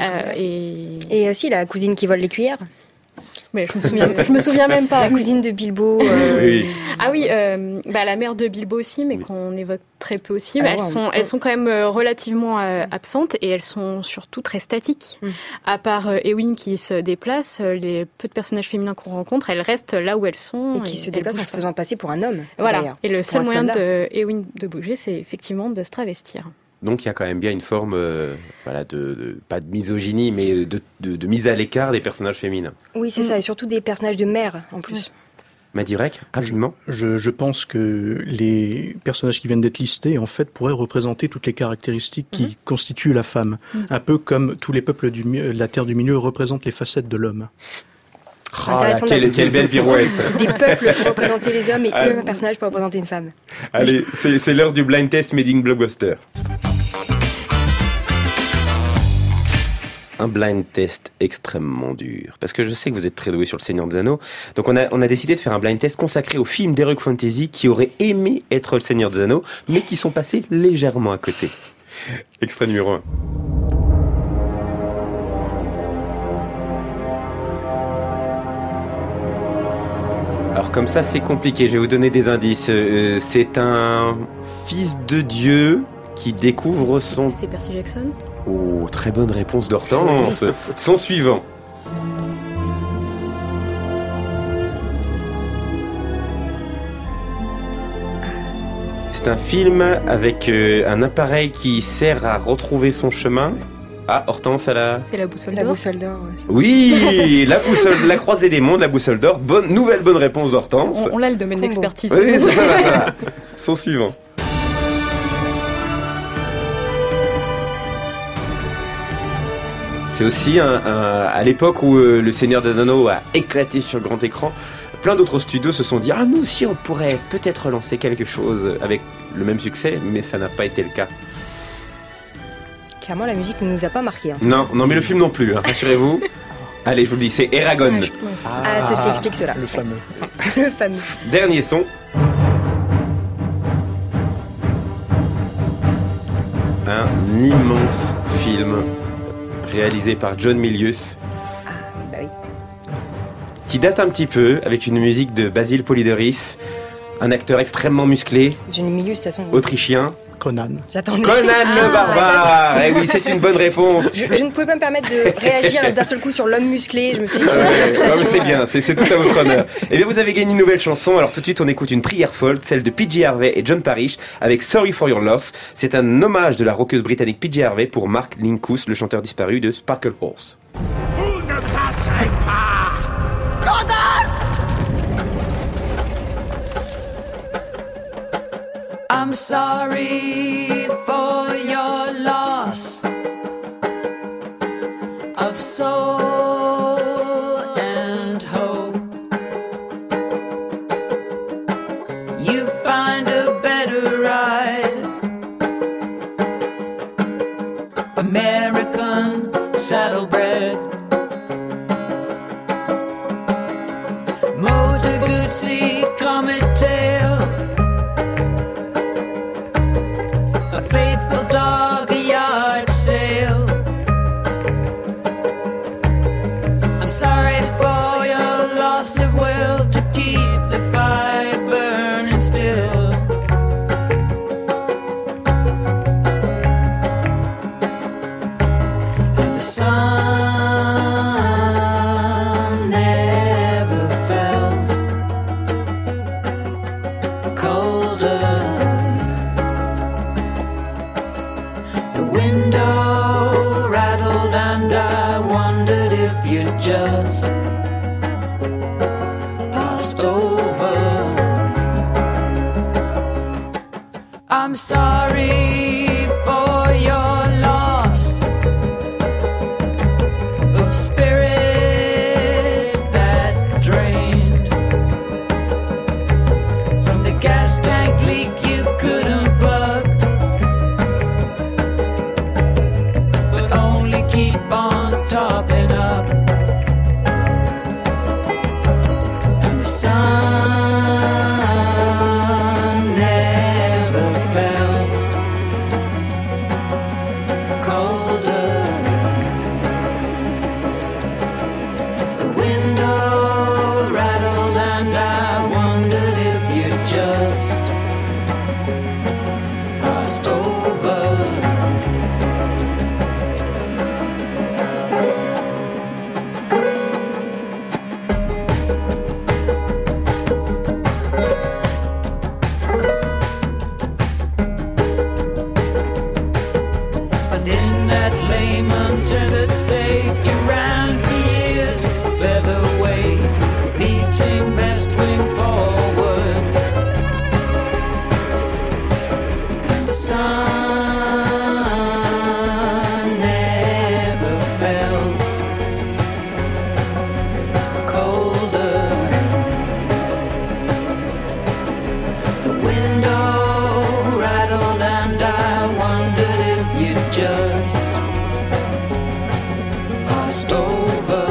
Et aussi la cousine qui vole les cuillères. Mais je me souviens même pas. La cousine de Bilbo. Oui. Ah oui, la mère de Bilbo aussi, mais qu'on évoque très peu aussi. Mais elles sont quand même relativement absentes et elles sont surtout très statiques. À part Éowyn qui se déplace, les peu de personnages féminins qu'on rencontre, elles restent là où elles sont. Et qui se déplacent en se faisant passer pour un homme. Voilà. D'ailleurs. Et le seul moyen de Éowyn de bouger, c'est effectivement de se travestir. Donc il y a quand même bien une forme, pas de misogynie, mais de mise à l'écart des personnages féminins. Oui, c'est ça, et surtout des personnages de mère, en plus. Ouais. Madirek, rapidement. Je pense que les personnages qui viennent d'être listés, en fait, pourraient représenter toutes les caractéristiques qui constituent la femme. Un peu comme tous les peuples de la Terre du Milieu représentent les facettes de l'homme. Quelle belle pirouette. Des peuples pour représenter les hommes et un personnage pour représenter une femme. Allez, c'est l'heure du blind test Made in Blockbuster. Un blind test extrêmement dur, parce que je sais que vous êtes très doués sur Le Seigneur des Anneaux. Donc on a décidé de faire un blind test consacré aux films d'Heroic Fantasy qui auraient aimé être Le Seigneur des Anneaux, mais qui sont passés légèrement à côté. Extrait numéro 1. Alors comme ça c'est compliqué, je vais vous donner des indices. C'est un fils de Dieu qui découvre son... C'est Percy Jackson. Oh, très bonne réponse d'Hortense. Son suivant. C'est un film avec un appareil qui sert à retrouver son chemin. Ah, Hortense, elle a... C'est la boussole d'or. La boussole d'or, Oui, la boussole, la croisée des mondes, la boussole d'or. Nouvelle bonne réponse d'Hortense. On a le domaine d'expertise. Oui, ça va. Son suivant. C'est aussi à l'époque où Le Seigneur des Anneaux a éclaté sur grand écran, plein d'autres studios se sont dit « Ah, nous aussi, on pourrait peut-être lancer quelque chose avec le même succès », mais ça n'a pas été le cas. Clairement, la musique ne nous a pas marqué. Hein. Non, mais le film non plus, hein, rassurez-vous. Allez, je vous le dis, c'est Eragon. Ceci explique cela. Le fameux. Le fameux. Dernier son. Un immense film réalisé par John Milius, qui date un petit peu, avec une musique de Basil Polidoris, un acteur extrêmement musclé, John Milius, de toute façon, autrichien, Conan. J'attendais. Conan le barbare. Eh oui, c'est une bonne réponse. Je ne pouvais pas me permettre de réagir d'un seul coup sur l'homme musclé. Je me suis dit, c'est bien, c'est tout à votre honneur. Eh bien, vous avez gagné une nouvelle chanson. Alors tout de suite, on écoute une prière folle, celle de PJ Harvey et John Parrish avec Sorry for Your Loss. C'est un hommage de la rockeuse britannique PJ Harvey pour Mark Linkous, le chanteur disparu de Sparkle Horse. Vous ne passerez pas. Gandalf! I'm sorry for your loss of soul and hope. You find a better ride, American saddlebred. Motor Guzzi comet tail, a faithful dog, a yard sale. I'm sorry for your loss of will to keep the fire burning still. And the sun never felt colder. The window rattled and I wondered if you just passed over. I'm sorry for your loss of spirits that drained from the gas tank leak you couldn't plug, but only keep on topping up. And the sun never felt colder. The window rattled and I wondered if you just passed over. But in that lame untended state, you ran for years, featherweight, beating best wing forward. And the sun never felt colder. The window rattled and I wondered if you just passed over.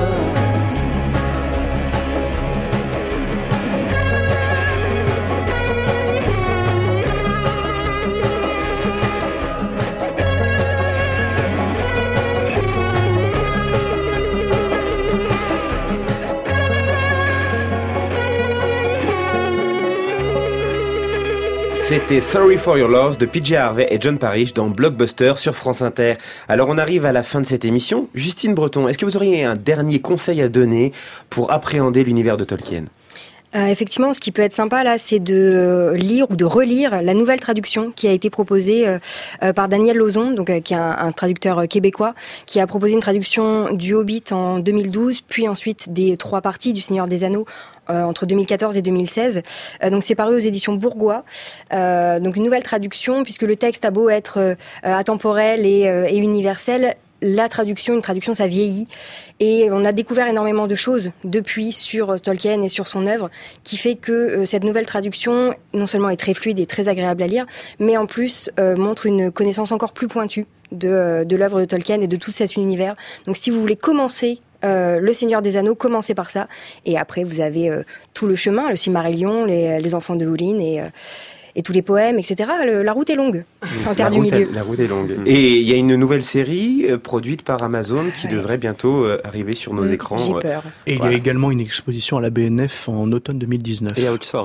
C'était Sorry for Your Loss de PJ Harvey et John Parrish dans Blockbuster sur France Inter. Alors on arrive à la fin de cette émission. Justine Breton, est-ce que vous auriez un dernier conseil à donner pour appréhender l'univers de Tolkien ? Effectivement, ce qui peut être sympa là, c'est de lire ou de relire la nouvelle traduction qui a été proposée par Daniel Lauzon, donc qui est un traducteur québécois, qui a proposé une traduction du Hobbit en 2012, puis ensuite des 3 parties du Seigneur des Anneaux entre 2014 et 2016. Donc c'est paru aux éditions Bourgois. Donc une nouvelle traduction, puisque le texte a beau être atemporel et universel. La traduction, une traduction, ça vieillit. Et on a découvert énormément de choses depuis sur Tolkien et sur son œuvre, qui fait que cette nouvelle traduction, non seulement est très fluide et très agréable à lire, mais en plus montre une connaissance encore plus pointue de l'œuvre de Tolkien et de tout cet univers. Donc si vous voulez commencer Le Seigneur des Anneaux, commencez par ça. Et après, vous avez tout le chemin, le Silmarillion, les enfants de Húrin et tous les poèmes, etc. La route est longue en terre du milieu. La route est longue. Et il y a une nouvelle série produite par Amazon qui devrait bientôt arriver sur nos écrans. J'ai peur. Et il y a également une exposition à la BNF en automne 2019. Et à Oxford.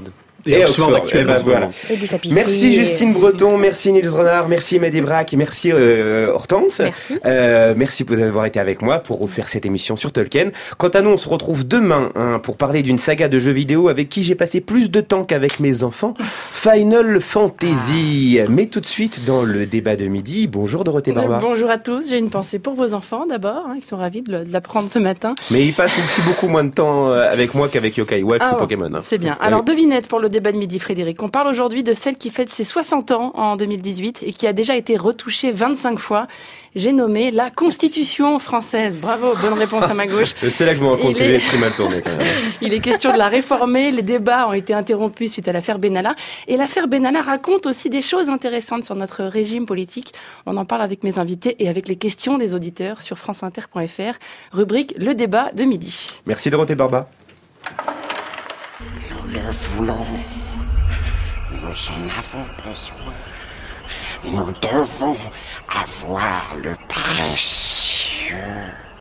Et Oxford actuel. Voilà. Et des tapisseries. Merci Justine Breton, merci Niels Renard, merci Mehdi Braque et merci Hortense. Merci. Merci d'avoir été avec moi pour faire cette émission sur Tolkien. Quant à nous, on se retrouve demain pour parler d'une saga de jeux vidéo avec qui j'ai passé plus de temps qu'avec mes enfants, Final Fantasy. Mais tout de suite dans le débat de midi. Bonjour Dorothée Barba. Bonjour à tous, j'ai une pensée pour vos enfants d'abord, ils sont ravis de l'apprendre ce matin. Mais ils passent aussi beaucoup moins de temps avec moi qu'avec Yokai Watch ou Pokémon. C'est bien. Alors devinette pour le débat de midi, Frédéric. On parle aujourd'hui de celle qui fête ses 60 ans en 2018 et qui a déjà été retouchée 25 fois. J'ai nommé la Constitution française. Bravo, bonne réponse à ma gauche. C'est là que je me rends compte que j'ai très mal tourné quand même. Il est question de la réformer. Les débats ont été interrompus suite à l'affaire Benalla. Et l'affaire Benalla raconte aussi des choses intéressantes sur notre régime politique. On en parle avec mes invités et avec les questions des auditeurs sur franceinter.fr. Rubrique Le débat de midi. Merci Dorothée Barba. Nous le voulons. Nous en avons besoin. Nous devons avoir le précieux.